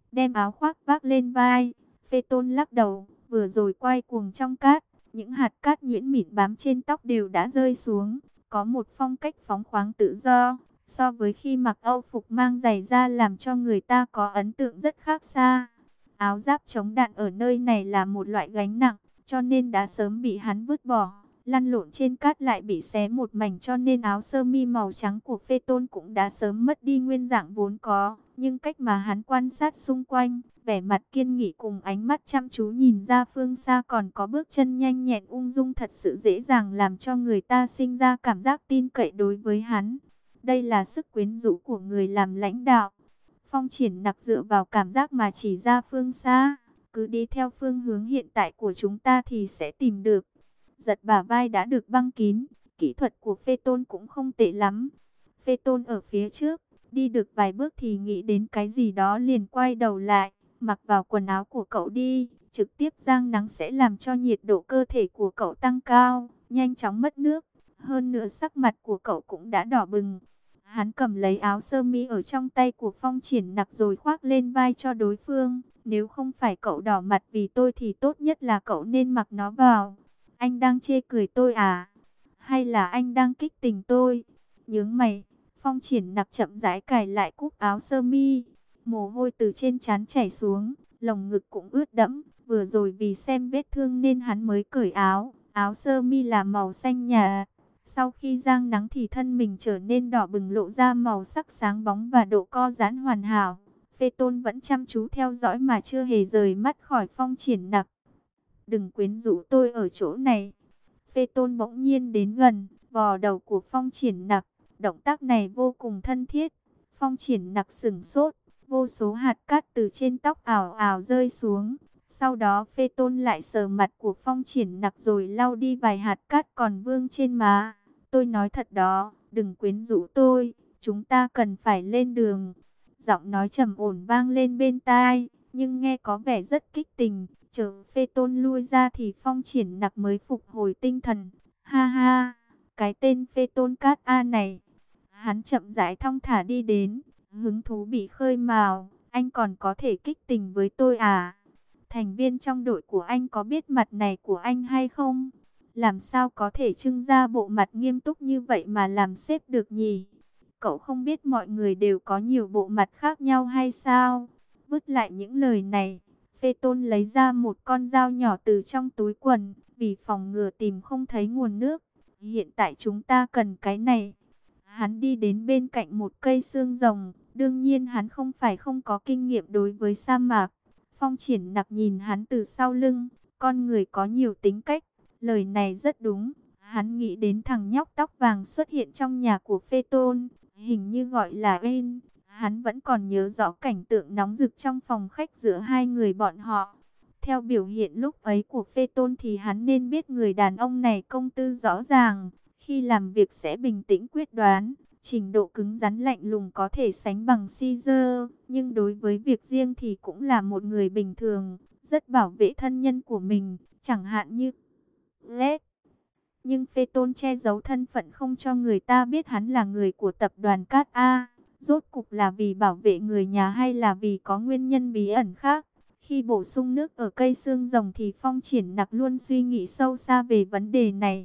đem áo khoác vác lên vai. Phê Tôn lắc đầu, vừa rồi quay cuồng trong cát, những hạt cát nhuyễn mịn bám trên tóc đều đã rơi xuống, có một phong cách phóng khoáng tự do, so với khi mặc Âu phục mang giày da làm cho người ta có ấn tượng rất khác xa. Áo giáp chống đạn ở nơi này là một loại gánh nặng, cho nên đã sớm bị hắn vứt bỏ. Lăn lộn trên cát lại bị xé một mảnh, cho nên áo sơ mi màu trắng của Phê Tôn cũng đã sớm mất đi nguyên dạng vốn có. Nhưng cách mà hắn quan sát xung quanh, vẻ mặt kiên nghị cùng ánh mắt chăm chú nhìn ra phương xa, còn có bước chân nhanh nhẹn ung dung, thật sự dễ dàng làm cho người ta sinh ra cảm giác tin cậy đối với hắn. Đây là sức quyến rũ của người làm lãnh đạo. Phong Triển Nặc dựa vào cảm giác mà chỉ ra phương xa, cứ đi theo phương hướng hiện tại của chúng ta thì sẽ tìm được. Giật bả vai đã được băng kín, kỹ thuật của Phê Tôn cũng không tệ lắm. Phê Tôn ở phía trước, đi được vài bước thì nghĩ đến cái gì đó liền quay đầu lại, mặc vào quần áo của cậu đi, trực tiếp giang nắng sẽ làm cho nhiệt độ cơ thể của cậu tăng cao, nhanh chóng mất nước. Hơn nữa sắc mặt của cậu cũng đã đỏ bừng. Hắn cầm lấy áo sơ mi ở trong tay của Phong Triển Nặc rồi khoác lên vai cho đối phương. Nếu không phải cậu đỏ mặt vì tôi thì tốt nhất là cậu nên mặc nó vào. Anh đang chê cười tôi à? Hay là anh đang kích tình tôi? Nhướng mày, Phong Triển Nặc chậm rãi cài lại cúc áo sơ mi. Mồ hôi từ trên trán chảy xuống, lồng ngực cũng ướt đẫm. Vừa rồi vì xem vết thương nên hắn mới cởi áo. Áo sơ mi là màu xanh nhạt. Sau khi giang nắng thì thân mình trở nên đỏ bừng, lộ ra màu sắc sáng bóng và độ co giãn hoàn hảo. Phê Tôn vẫn chăm chú theo dõi mà chưa hề rời mắt khỏi Phong Triển Nặc. Đừng quyến rũ tôi ở chỗ này. Phê Tôn bỗng nhiên đến gần, vò đầu của Phong Triển Nặc. Động tác này vô cùng thân thiết. Phong Triển Nặc sững sốt, vô số hạt cát từ trên tóc ảo ảo rơi xuống. Sau đó Phê Tôn lại sờ mặt của Phong Triển Nặc rồi lau đi vài hạt cát còn vương trên má. Tôi nói thật đó, đừng quyến rũ tôi, chúng ta cần phải lên đường. Giọng nói trầm ổn vang lên bên tai, nhưng nghe có vẻ rất kích tình. Chờ Phê Tôn lui ra thì Phong Triển Nặc mới phục hồi tinh thần. Ha ha, cái tên Phê Tôn Cát A này. Hắn chậm rãi thong thả đi đến, hứng thú bị khơi mào. Anh còn có thể kích tình với tôi à? Thành viên trong đội của anh có biết mặt này của anh hay không? Làm sao có thể trưng ra bộ mặt nghiêm túc như vậy mà làm sếp được nhỉ? Cậu không biết mọi người đều có nhiều bộ mặt khác nhau hay sao? Vứt lại những lời này, Phê Tôn lấy ra một con dao nhỏ từ trong túi quần, vì phòng ngừa tìm không thấy nguồn nước. Hiện tại chúng ta cần cái này. Hắn đi đến bên cạnh một cây xương rồng, đương nhiên hắn không phải không có kinh nghiệm đối với sa mạc. Phong Triển Nặc nhìn hắn từ sau lưng, con người có nhiều tính cách, lời này rất đúng. Hắn nghĩ đến thằng nhóc tóc vàng xuất hiện trong nhà của Phê Tôn, hình như gọi là In. Hắn vẫn còn nhớ rõ cảnh tượng nóng rực trong phòng khách giữa hai người bọn họ. Theo biểu hiện lúc ấy của Phê Tôn thì hắn nên biết người đàn ông này công tư rõ ràng, khi làm việc sẽ bình tĩnh quyết đoán, trình độ cứng rắn lạnh lùng có thể sánh bằng Caesar, nhưng đối với việc riêng thì cũng là một người bình thường, rất bảo vệ thân nhân của mình, chẳng hạn như Led. Nhưng Phê Tôn che giấu thân phận không cho người ta biết hắn là người của tập đoàn Cát A. Rốt cục là vì bảo vệ người nhà hay là vì có nguyên nhân bí ẩn khác? Khi bổ sung nước ở cây xương rồng thì Phong Triển Nặc luôn suy nghĩ sâu xa về vấn đề này.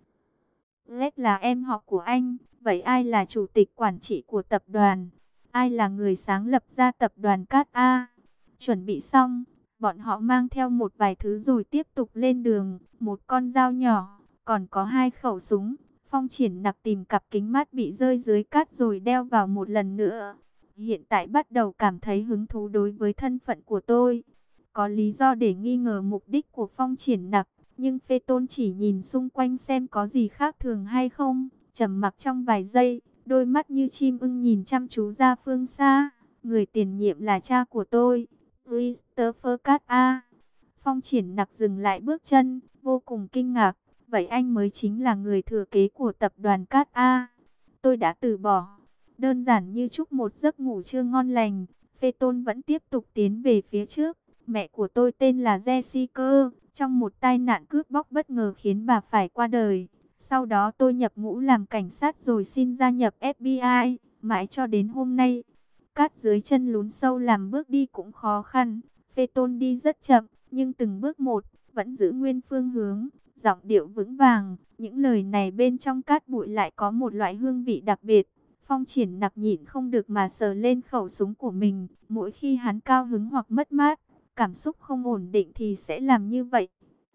Led là em họ của anh, vậy ai là chủ tịch quản trị của tập đoàn? Ai là người sáng lập ra tập đoàn Cát A? Chuẩn bị xong, bọn họ mang theo một vài thứ rồi tiếp tục lên đường, một con dao nhỏ, còn có 2 khẩu súng. Phong Triển Nặc tìm cặp kính mát bị rơi dưới cát rồi đeo vào một lần nữa. Hiện tại bắt đầu cảm thấy hứng thú đối với thân phận của tôi. Có lý do để nghi ngờ mục đích của Phong Triển Nặc, nhưng Phê Tôn chỉ nhìn xung quanh xem có gì khác thường hay không. Trầm mặc trong vài giây, đôi mắt như chim ưng nhìn chăm chú ra phương xa. Người tiền nhiệm là cha của tôi, Christopher Cát A. Phong Triển Nặc dừng lại bước chân, vô cùng kinh ngạc. Vậy anh mới chính là người thừa kế của tập đoàn Cát A. Tôi đã từ bỏ. Đơn giản như chúc một giấc ngủ trưa ngon lành, Phê Tôn vẫn tiếp tục tiến về phía trước. Mẹ của tôi tên là Jessica. Trong một tai nạn cướp bóc bất ngờ khiến bà phải qua đời. Sau đó tôi nhập ngũ làm cảnh sát rồi xin gia nhập FBI. Mãi cho đến hôm nay, cát dưới chân lún sâu làm bước đi cũng khó khăn. Phê Tôn đi rất chậm, nhưng từng bước một, vẫn giữ nguyên phương hướng, giọng điệu vững vàng. Những lời này bên trong cát bụi lại có một loại hương vị đặc biệt. Phong Triển Nặc nhịn không được mà sờ lên khẩu súng của mình. Mỗi khi hắn cao hứng hoặc mất mát, cảm xúc không ổn định thì sẽ làm như vậy.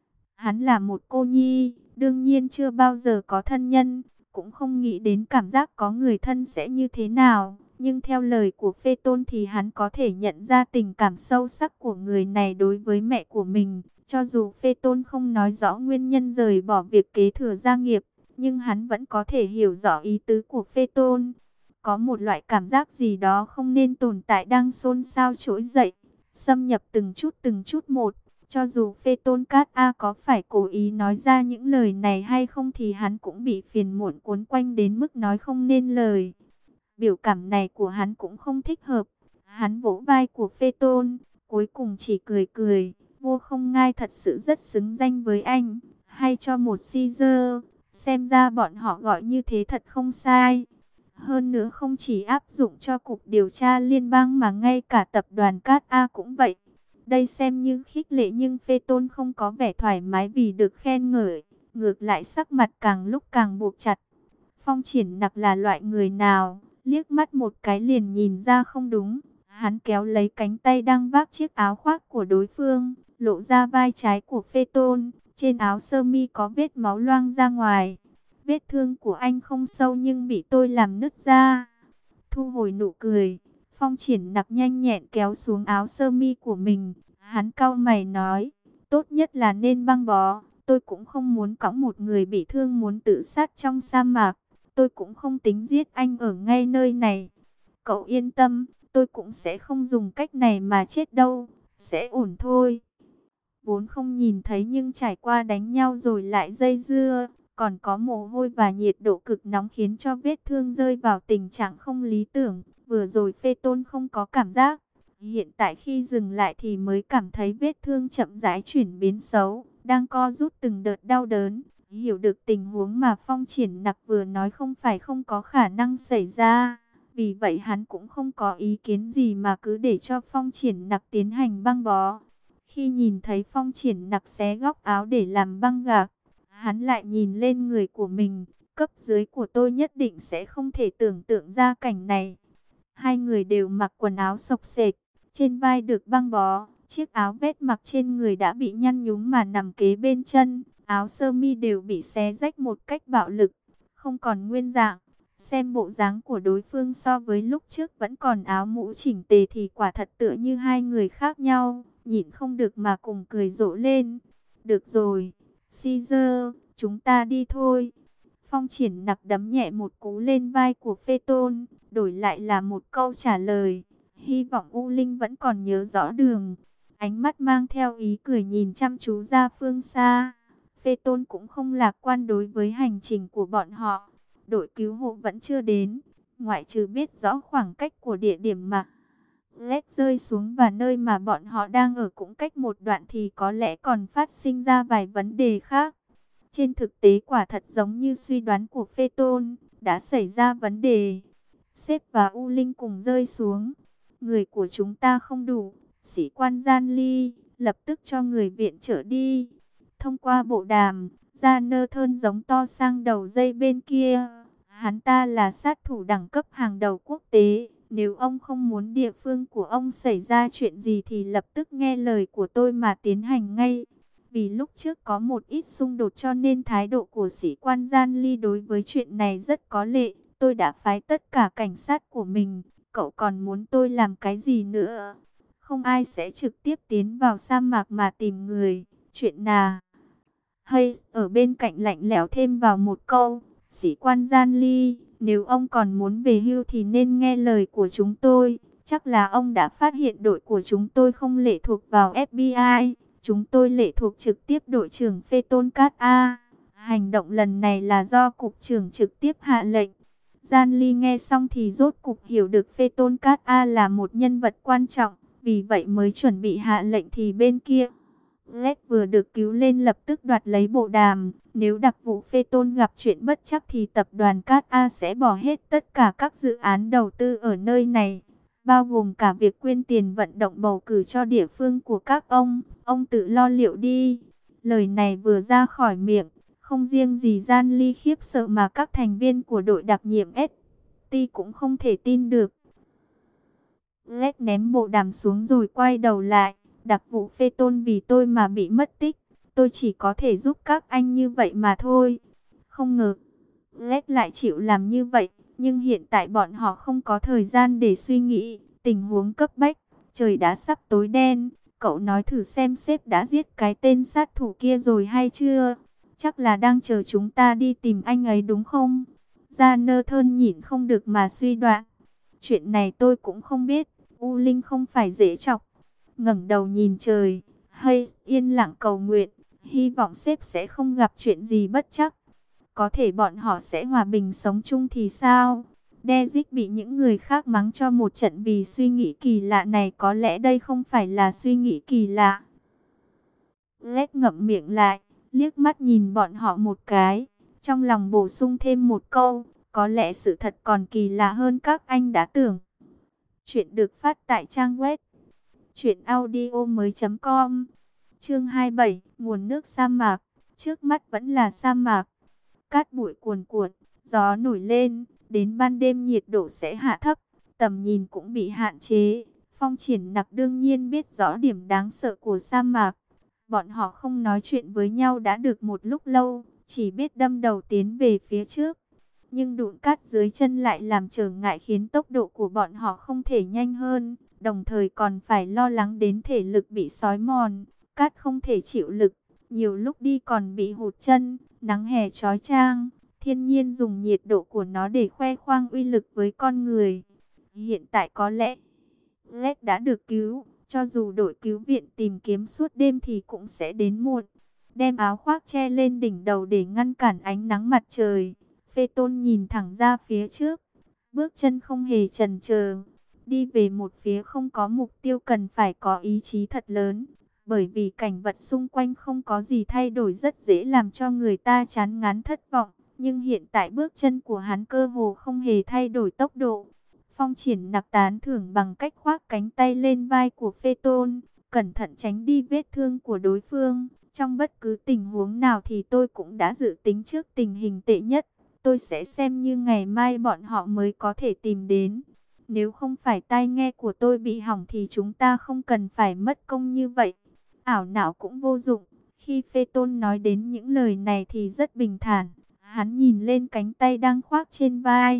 Hắn là một cô nhi, đương nhiên chưa bao giờ có thân nhân, cũng không nghĩ đến cảm giác có người thân sẽ như thế nào. Nhưng theo lời của Phê Tôn thì hắn có thể nhận ra tình cảm sâu sắc của người này đối với mẹ của mình. Cho dù Phê Tôn không nói rõ nguyên nhân rời bỏ việc kế thừa gia nghiệp, nhưng hắn vẫn có thể hiểu rõ ý tứ của Phê Tôn. Có một loại cảm giác gì đó không nên tồn tại đang xôn xao trỗi dậy, xâm nhập từng chút một. Cho dù Phê Tôn Cát A có phải cố ý nói ra những lời này hay không thì hắn cũng bị phiền muộn cuốn quanh đến mức nói không nên lời. Biểu cảm này của hắn cũng không thích hợp. Hắn vỗ vai của Phê Tôn, cuối cùng chỉ cười cười. Vua Không Ngai thật sự rất xứng danh với anh. Hay cho một Caesar, xem ra bọn họ gọi như thế thật không sai. Hơn nữa không chỉ áp dụng cho Cục Điều tra Liên bang mà ngay cả tập đoàn Cát A cũng vậy. Đây xem như khích lệ nhưng Phê Tôn không có vẻ thoải mái vì được khen ngợi. Ngược lại sắc mặt càng lúc càng buộc chặt. Phong Triển Nặc là loại người nào? Liếc mắt một cái liền nhìn ra không đúng. Hắn kéo lấy cánh tay đang vác chiếc áo khoác của đối phương, lộ ra vai trái của Phê Tôn. Trên áo sơ mi có vết máu loang ra ngoài. Vết thương của anh không sâu nhưng bị tôi làm nứt ra. Thu hồi nụ cười, Phong Triển Nặc nhanh nhẹn kéo xuống áo sơ mi của mình. Hắn cau mày nói, tốt nhất là nên băng bó. Tôi cũng không muốn cõng một người bị thương muốn tự sát trong sa mạc. Tôi cũng không tính giết anh ở ngay nơi này. Cậu yên tâm, tôi cũng sẽ không dùng cách này mà chết đâu. Sẽ ổn thôi. Vốn không nhìn thấy nhưng trải qua đánh nhau rồi lại dây dưa. Còn có mồ hôi và nhiệt độ cực nóng khiến cho vết thương rơi vào tình trạng không lý tưởng. Vừa rồi Phê Tôn không có cảm giác. Hiện tại khi dừng lại thì mới cảm thấy vết thương chậm rãi chuyển biến xấu. Đang co rút từng đợt đau đớn. Hiểu được tình huống mà Phong Triển Nặc vừa nói không phải không có khả năng xảy ra. Vì vậy hắn cũng không có ý kiến gì mà cứ để cho Phong Triển Nặc tiến hành băng bó. Khi nhìn thấy Phong Triển Nặc xé góc áo để làm băng gạc, hắn lại nhìn lên người của mình. Cấp dưới của tôi nhất định sẽ không thể tưởng tượng ra cảnh này. Hai người đều mặc quần áo xộc xệch, trên vai được băng bó. Chiếc áo vest mặc trên người đã bị nhăn nhúm mà nằm kế bên chân. Áo sơ mi đều bị xé rách một cách bạo lực, không còn nguyên dạng. Xem bộ dáng của đối phương so với lúc trước vẫn còn áo mũ chỉnh tề thì quả thật tựa như hai người khác nhau. Nhịn không được mà cùng cười rộ lên. Được rồi, Caesar, chúng ta đi thôi. Phong Triển Nặc đấm nhẹ một cú lên vai của Phê Tôn, đổi lại là một câu trả lời. Hy vọng U Linh vẫn còn nhớ rõ đường. Ánh mắt mang theo ý cười nhìn chăm chú ra phương xa. Phê Tôn cũng không lạc quan đối với hành trình của bọn họ. Đội cứu hộ vẫn chưa đến. Ngoại trừ biết rõ khoảng cách của địa điểm mà Led rơi xuống và nơi mà bọn họ đang ở cũng cách một đoạn thì có lẽ còn phát sinh ra vài vấn đề khác. Trên thực tế quả thật giống như suy đoán của Phê Tôn, đã xảy ra vấn đề. Sếp và U Linh cùng rơi xuống. Người của chúng ta không đủ. Sĩ quan Gian Ly, lập tức cho người viện trợ đi. Thông qua bộ đàm, Gia Nơ Thơn giống to sang đầu dây bên kia. Hắn ta là sát thủ đẳng cấp hàng đầu quốc tế. Nếu ông không muốn địa phương của ông xảy ra chuyện gì thì lập tức nghe lời của tôi mà tiến hành ngay. Vì lúc trước có một ít xung đột cho nên thái độ của sĩ quan Gian Ly đối với chuyện này rất có lệ. Tôi đã phái tất cả cảnh sát của mình. Cậu còn muốn tôi làm cái gì nữa? Không ai sẽ trực tiếp tiến vào sa mạc mà tìm người. Chuyện nào? Hay ở bên cạnh lạnh lẽo thêm vào một câu. Sĩ quan Gian Ly, nếu ông còn muốn về hưu thì nên nghe lời của chúng tôi. Chắc là ông đã phát hiện đội của chúng tôi không lệ thuộc vào FBI. Chúng tôi lệ thuộc trực tiếp đội trưởng Phê Tôn Cát A. Hành động lần này là do cục trưởng trực tiếp hạ lệnh. Gian Ly nghe xong thì rốt cục hiểu được Phê Tôn Cát A là một nhân vật quan trọng. Vì vậy mới chuẩn bị hạ lệnh thì bên kia Led vừa được cứu lên lập tức đoạt lấy bộ đàm. Nếu đặc vụ Phê Tôn gặp chuyện bất trắc thì tập đoàn Cát A sẽ bỏ hết tất cả các dự án đầu tư ở nơi này. bao gồm cả việc quyên tiền vận động bầu cử cho địa phương của các ông tự lo liệu đi. Lời này vừa ra khỏi miệng, không riêng gì Gian Ly khiếp sợ mà các thành viên của đội đặc nhiệm ST cũng không thể tin được. Lét ném bộ đàm xuống rồi quay đầu lại. Đặc vụ Phê Tôn vì tôi mà bị mất tích. Tôi chỉ có thể giúp các anh như vậy mà thôi. Không ngờ, Lét lại chịu làm như vậy. Nhưng hiện tại bọn họ không có thời gian để suy nghĩ. Tình huống cấp bách, trời đã sắp tối đen. Cậu nói thử xem sếp đã giết cái tên sát thủ kia rồi hay chưa? Chắc là đang chờ chúng ta đi tìm anh ấy đúng không? Gia Nơ Thơn nhịn không được mà suy đoán. Chuyện này tôi cũng không biết. U Linh không phải dễ chọc. Ngẩng đầu nhìn trời, hay yên lặng cầu nguyện, hy vọng sếp sẽ không gặp chuyện gì bất trắc. Có thể bọn họ sẽ hòa bình sống chung thì sao? Dezic bị những người khác mắng cho một trận vì suy nghĩ kỳ lạ này, có lẽ đây không phải là suy nghĩ kỳ lạ. Lét ngậm miệng lại, liếc mắt nhìn bọn họ một cái, trong lòng bổ sung thêm một câu, có lẽ sự thật còn kỳ lạ hơn các anh đã tưởng. Chuyện được phát tại trang web truyệnaudiomoi.com. Chương 27, nguồn nước sa mạc. Trước mắt vẫn là sa mạc. Cát bụi cuồn cuộn, gió nổi lên, đến ban đêm nhiệt độ sẽ hạ thấp, tầm nhìn cũng bị hạn chế. Phong Triển Nặc đương nhiên biết rõ điểm đáng sợ của sa mạc. Bọn họ không nói chuyện với nhau đã được một lúc lâu, chỉ biết đâm đầu tiến về phía trước. Nhưng đụn cát dưới chân lại làm trở ngại khiến tốc độ của bọn họ không thể nhanh hơn, đồng thời còn phải lo lắng đến thể lực bị xói mòn. Cát không thể chịu lực, nhiều lúc đi còn bị hụt chân. Nắng hè chói chang, thiên nhiên dùng nhiệt độ của nó để khoe khoang uy lực với con người. Hiện tại có lẽ Lét đã được cứu, cho dù đội cứu viện tìm kiếm suốt đêm thì cũng sẽ đến muộn. Đem áo khoác che lên đỉnh đầu để ngăn cản ánh nắng mặt trời. Phê Tôn nhìn thẳng ra phía trước, bước chân không hề chần chờ. Đi về một phía không có mục tiêu cần phải có ý chí thật lớn. Bởi vì cảnh vật xung quanh không có gì thay đổi rất dễ làm cho người ta chán ngán thất vọng. Nhưng hiện tại bước chân của hắn cơ hồ không hề thay đổi tốc độ. Phong Triển Nặc tán thưởng bằng cách khoác cánh tay lên vai của Phê Tôn, cẩn thận tránh đi vết thương của đối phương. Trong bất cứ tình huống nào thì tôi cũng đã dự tính trước tình hình tệ nhất. Tôi sẽ xem như ngày mai bọn họ mới có thể tìm đến. Nếu không phải tai nghe của tôi bị hỏng thì chúng ta không cần phải mất công như vậy. Ảo não cũng vô dụng. Khi Phê Tôn nói đến những lời này thì rất bình thản. Hắn nhìn lên cánh tay đang khoác trên vai.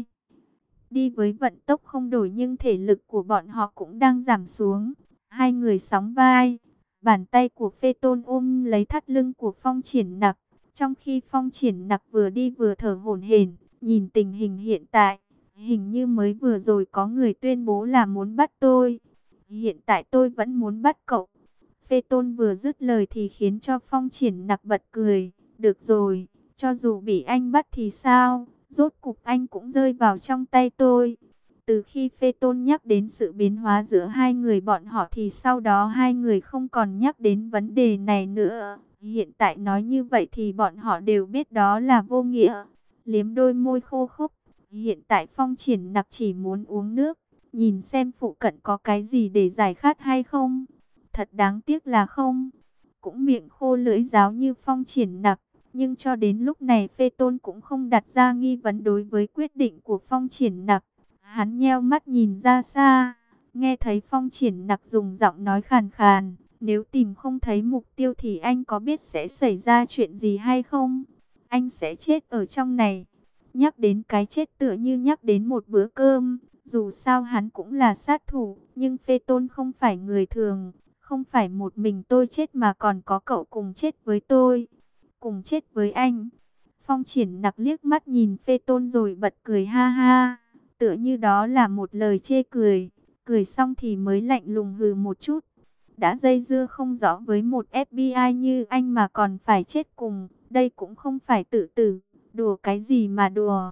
Đi với vận tốc không đổi nhưng thể lực của bọn họ cũng đang giảm xuống. Hai người sóng vai. Bàn tay của Phê Tôn ôm lấy thắt lưng của Phong Triển Nặc. Trong khi Phong Triển Nặc vừa đi vừa thở hổn hển, nhìn tình hình hiện tại, hình như mới vừa rồi có người tuyên bố là muốn bắt tôi. Hiện tại tôi vẫn muốn bắt cậu. Phê Tôn vừa dứt lời thì khiến cho Phong Triển Nặc bật cười. Được rồi, cho dù bị anh bắt thì sao, rốt cục anh cũng rơi vào trong tay tôi. Từ khi Phê Tôn nhắc đến sự biến hóa giữa hai người bọn họ thì sau đó hai người không còn nhắc đến vấn đề này nữa. Hiện tại nói như vậy thì bọn họ đều biết đó là vô nghĩa. Liếm đôi môi khô khốc. Hiện tại Phong Triển Nặc chỉ muốn uống nước, nhìn xem phụ cận có cái gì để giải khát hay không. Thật đáng tiếc là không. Cũng miệng khô lưỡi giáo như Phong Triển Nặc. Nhưng cho đến lúc này Phê Tôn cũng không đặt ra nghi vấn đối với quyết định của Phong Triển Nặc. Hắn nheo mắt nhìn ra xa, nghe thấy Phong Triển Nặc dùng giọng nói khàn khàn. Nếu tìm không thấy mục tiêu thì anh có biết sẽ xảy ra chuyện gì hay không? Anh sẽ chết ở trong này. Nhắc đến cái chết tựa như nhắc đến một bữa cơm. Dù sao hắn cũng là sát thủ, nhưng Phê Tôn không phải người thường. Không phải một mình tôi chết mà còn có cậu cùng chết với tôi. Cùng chết với anh. Phong Triển Nặc liếc mắt nhìn Phê Tôn rồi bật cười ha ha. Tựa như đó là một lời chê cười. Cười xong thì mới lạnh lùng hừ một chút. Đã dây dưa không rõ với một FBI như anh mà còn phải chết cùng. Đây cũng không phải tự tử. Đùa cái gì mà đùa.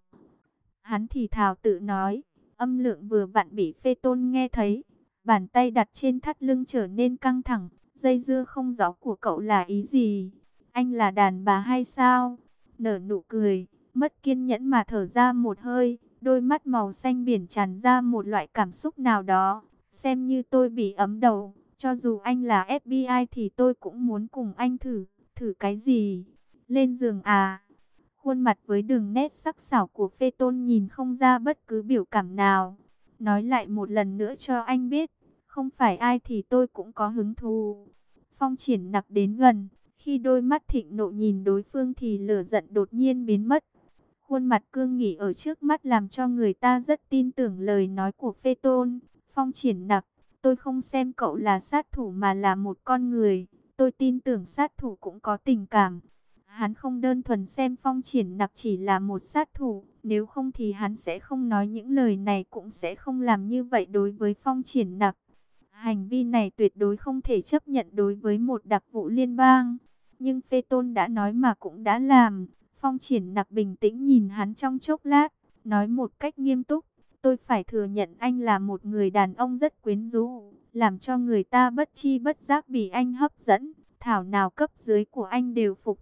Hắn thì thào tự nói. Âm lượng vừa vặn bị Phê Tôn nghe thấy. Bàn tay đặt trên thắt lưng trở nên căng thẳng. Dây dưa không rõ của cậu là ý gì? Anh là đàn bà hay sao? Nở nụ cười, mất kiên nhẫn mà thở ra một hơi. Đôi mắt màu xanh biển tràn ra một loại cảm xúc nào đó. Xem như tôi bị ấm đầu. Cho dù anh là FBI thì tôi cũng muốn cùng anh thử. Thử cái gì? Lên giường à? Khuôn mặt với đường nét sắc sảo của Phê Tôn nhìn không ra bất cứ biểu cảm nào. Nói lại một lần nữa cho anh biết. Không phải ai thì tôi cũng có hứng thú. Phong Triển Nặc đến gần. Khi đôi mắt thịnh nộ nhìn đối phương thì lửa giận đột nhiên biến mất. Khuôn mặt cương nghị ở trước mắt làm cho người ta rất tin tưởng lời nói của Phê Tôn. Phong Triển Nặc, tôi không xem cậu là sát thủ mà là một con người. Tôi tin tưởng sát thủ cũng có tình cảm. Hắn không đơn thuần xem Phong Triển Nặc chỉ là một sát thủ. Nếu không thì hắn sẽ không nói những lời này, cũng sẽ không làm như vậy đối với Phong Triển Nặc. Hành vi này tuyệt đối không thể chấp nhận đối với một đặc vụ liên bang. Nhưng Phê Tôn đã nói mà cũng đã làm. Phong Triển Nặc bình tĩnh nhìn hắn trong chốc lát, nói một cách nghiêm túc. Tôi phải thừa nhận anh là một người đàn ông rất quyến rũ, làm cho người ta bất chi bất giác bị anh hấp dẫn. Thảo nào cấp dưới của anh đều phục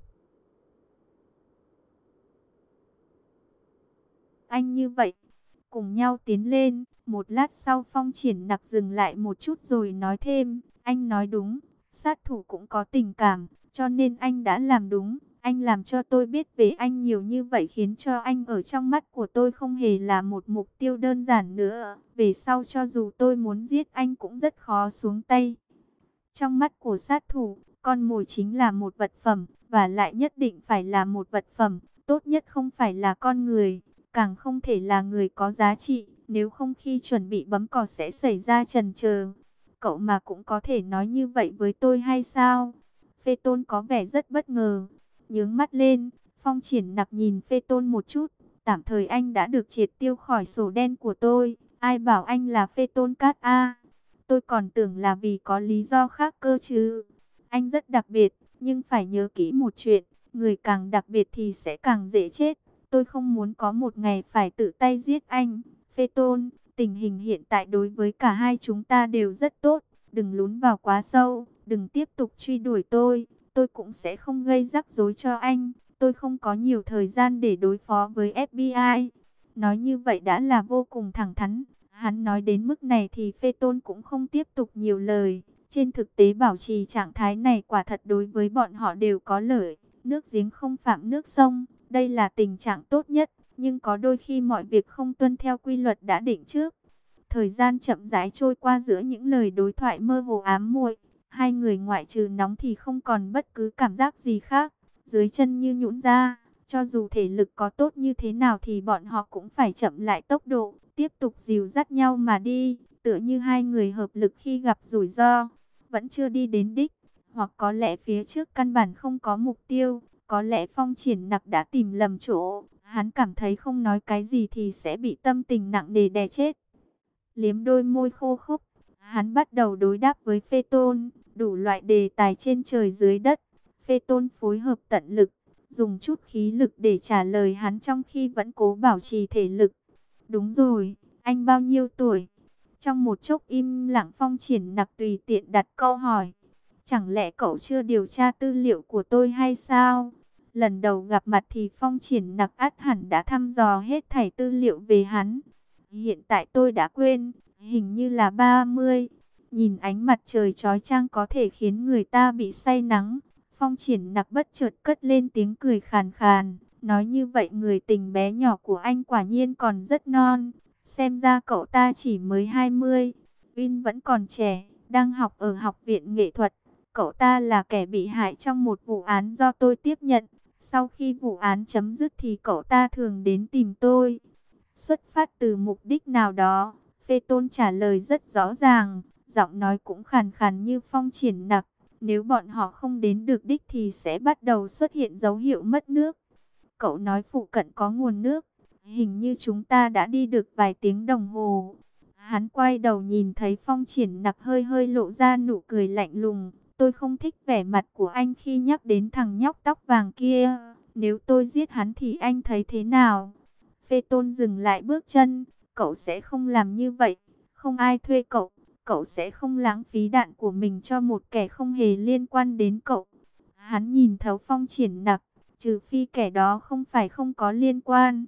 anh như vậy. Cùng nhau tiến lên. Một lát sau Phong Triển Nặc dừng lại một chút rồi nói thêm. Anh nói đúng, sát thủ cũng có tình cảm, cho nên anh đã làm đúng. Anh làm cho tôi biết về anh nhiều như vậy khiến cho anh ở trong mắt của tôi không hề là một mục tiêu đơn giản nữa. Về sau cho dù tôi muốn giết anh cũng rất khó xuống tay. Trong mắt của sát thủ, con mồi chính là một vật phẩm, và lại nhất định phải là một vật phẩm. Tốt nhất không phải là con người, càng không thể là người có giá trị. Nếu không khi chuẩn bị bấm còi sẽ xảy ra chần chờ. Cậu mà cũng có thể nói như vậy với tôi hay sao? Phê Tôn có vẻ rất bất ngờ. Nhướng mắt lên, Phong Triển Nặc nhìn Phê Tôn một chút. Tạm thời anh đã được triệt tiêu khỏi sổ đen của tôi. Ai bảo anh là Phê Tôn Cát A? Tôi còn tưởng là vì có lý do khác cơ chứ. Anh rất đặc biệt, nhưng phải nhớ kỹ một chuyện. Người càng đặc biệt thì sẽ càng dễ chết. Tôi không muốn có một ngày phải tự tay giết anh. Phê Tôn, tình hình hiện tại đối với cả hai chúng ta đều rất tốt. Đừng lún vào quá sâu, đừng tiếp tục truy đuổi tôi. Tôi cũng sẽ không gây rắc rối cho anh. Tôi không có nhiều thời gian để đối phó với FBI. Nói như vậy đã là vô cùng thẳng thắn. Hắn nói đến mức này thì Phê Tôn cũng không tiếp tục nhiều lời. Trên thực tế bảo trì trạng thái này quả thật đối với bọn họ đều có lợi. Nước giếng không phạm nước sông. Đây là tình trạng tốt nhất. Nhưng có đôi khi mọi việc không tuân theo quy luật đã định trước. Thời gian chậm rãi trôi qua giữa những lời đối thoại mơ hồ ám muội. Hai người ngoại trừ nóng thì không còn bất cứ cảm giác gì khác. Dưới chân như nhũn ra. Cho dù thể lực có tốt như thế nào thì bọn họ cũng phải chậm lại tốc độ. Tiếp tục dìu dắt nhau mà đi. Tựa như hai người hợp lực khi gặp rủi ro. Vẫn chưa đi đến đích. Hoặc có lẽ phía trước căn bản không có mục tiêu. Có lẽ Phong Triển Nặc đã tìm lầm chỗ. Hắn cảm thấy không nói cái gì thì sẽ bị tâm tình nặng nề đè chết. Liếm đôi môi khô khốc, hắn bắt đầu đối đáp với Phê Tôn, đủ loại đề tài trên trời dưới đất. Phê Tôn phối hợp tận lực, dùng chút khí lực để trả lời hắn trong khi vẫn cố bảo trì thể lực. Đúng rồi, anh bao nhiêu tuổi? Trong một chốc im lặng Phong Triển Nặc tùy tiện đặt câu hỏi. Chẳng lẽ cậu chưa điều tra tư liệu của tôi hay sao? Lần đầu gặp mặt thì Phong Triển Nặc ắt hẳn đã thăm dò hết thảy tư liệu về hắn. Hiện tại tôi đã quên, hình như là 30. Nhìn ánh mặt trời chói chang có thể khiến người ta bị say nắng. Phong Triển Nặc bất chợt cất lên tiếng cười khàn khàn. Nói như vậy người tình bé nhỏ của anh quả nhiên còn rất non. Xem ra cậu ta chỉ mới 20. Vin vẫn còn trẻ, đang học ở học viện nghệ thuật. Cậu ta là kẻ bị hại trong một vụ án do tôi tiếp nhận. Sau khi vụ án chấm dứt thì cậu ta thường đến tìm tôi. Xuất phát từ mục đích nào đó, Phê Tôn trả lời rất rõ ràng, giọng nói cũng khàn khàn như Phong Triển Nặc. Nếu bọn họ không đến được đích thì sẽ bắt đầu xuất hiện dấu hiệu mất nước. Cậu nói phụ cận có nguồn nước, hình như chúng ta đã đi được vài tiếng đồng hồ. Hắn quay đầu nhìn thấy Phong Triển Nặc hơi hơi lộ ra nụ cười lạnh lùng. Tôi không thích vẻ mặt của anh khi nhắc đến thằng nhóc tóc vàng kia. Nếu tôi giết hắn thì anh thấy thế nào? Phê Tôn dừng lại bước chân. Cậu sẽ không làm như vậy. Không ai thuê cậu. Cậu sẽ không lãng phí đạn của mình cho một kẻ không hề liên quan đến cậu. Hắn nhìn thấu Phong Triển Nặc. Trừ phi kẻ đó không phải không có liên quan.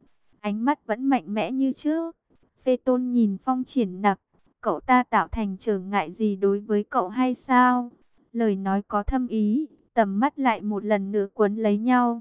ánh mắt vẫn mạnh mẽ như trước. Phê Tôn nhìn Phong Triển Nặc, cậu ta tạo thành trở ngại gì đối với cậu hay sao? Lời nói có thâm ý, tầm mắt lại một lần nữa quấn lấy nhau.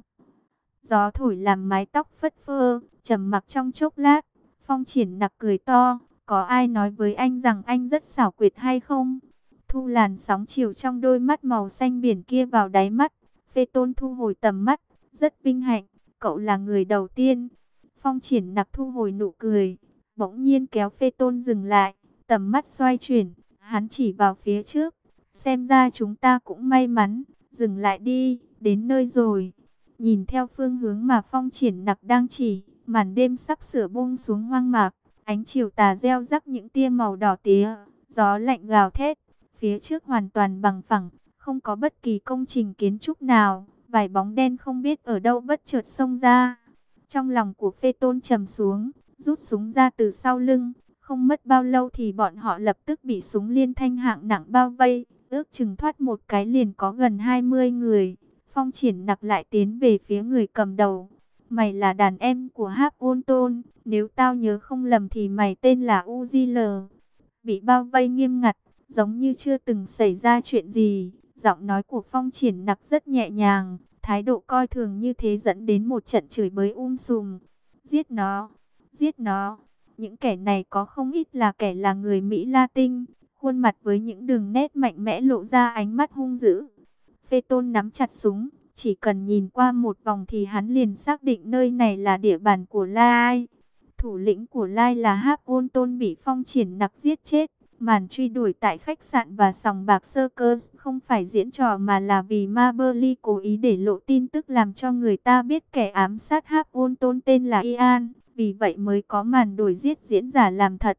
Gió thổi làm mái tóc phất phơ, trầm mặc trong chốc lát. Phong Triển Nặc cười to, có ai nói với anh rằng anh rất xảo quyệt hay không? Thu làn sóng chiều trong đôi mắt màu xanh biển kia vào đáy mắt. Phê Tôn thu hồi tầm mắt, rất vinh hạnh, cậu là người đầu tiên. Phong Triển Nặc thu hồi nụ cười, bỗng nhiên kéo Phê Tôn dừng lại, tầm mắt xoay chuyển, hắn chỉ vào phía trước. Xem ra chúng ta cũng may mắn, dừng lại đi, đến nơi rồi. Nhìn theo phương hướng mà Phong Triển Nặc đang chỉ, màn đêm sắp sửa buông xuống hoang mạc, ánh chiều tà reo rắc những tia màu đỏ tía, gió lạnh gào thét, phía trước hoàn toàn bằng phẳng, không có bất kỳ công trình kiến trúc nào, vài bóng đen không biết ở đâu bất chợt xông ra. Trong lòng của Phê Tôn trầm xuống, rút súng ra từ sau lưng, không mất bao lâu thì bọn họ lập tức bị súng liên thanh hạng nặng bao vây, ước chừng thoát một cái liền có gần 20 người. Phong Triển Nặc lại tiến về phía người cầm đầu. Mày là đàn em của Háp Ôn Tôn, nếu tao nhớ không lầm thì mày tên là Uzil. Bị bao vây nghiêm ngặt, giống như chưa từng xảy ra chuyện gì. Giọng nói của Phong Triển Nặc rất nhẹ nhàng, thái độ coi thường như thế dẫn đến một trận chửi bới sùm. Giết nó, giết nó. Những kẻ này có không ít là người Mỹ Latin, khuôn mặt với những đường nét mạnh mẽ lộ ra ánh mắt hung dữ. Phê Tôn nắm chặt súng, chỉ cần nhìn qua một vòng thì hắn liền xác định nơi này là địa bàn của Lai. Thủ lĩnh của Lai là Háp Ôn Tôn bị Phong Triển Nặc giết chết. Màn truy đuổi tại khách sạn và sòng bạc Circus không phải diễn trò mà là vì Maberly cố ý để lộ tin tức làm cho người ta biết kẻ ám sát Háp Ôn Tôn tên là Ian. Vì vậy mới có màn đuổi giết diễn giả làm thật.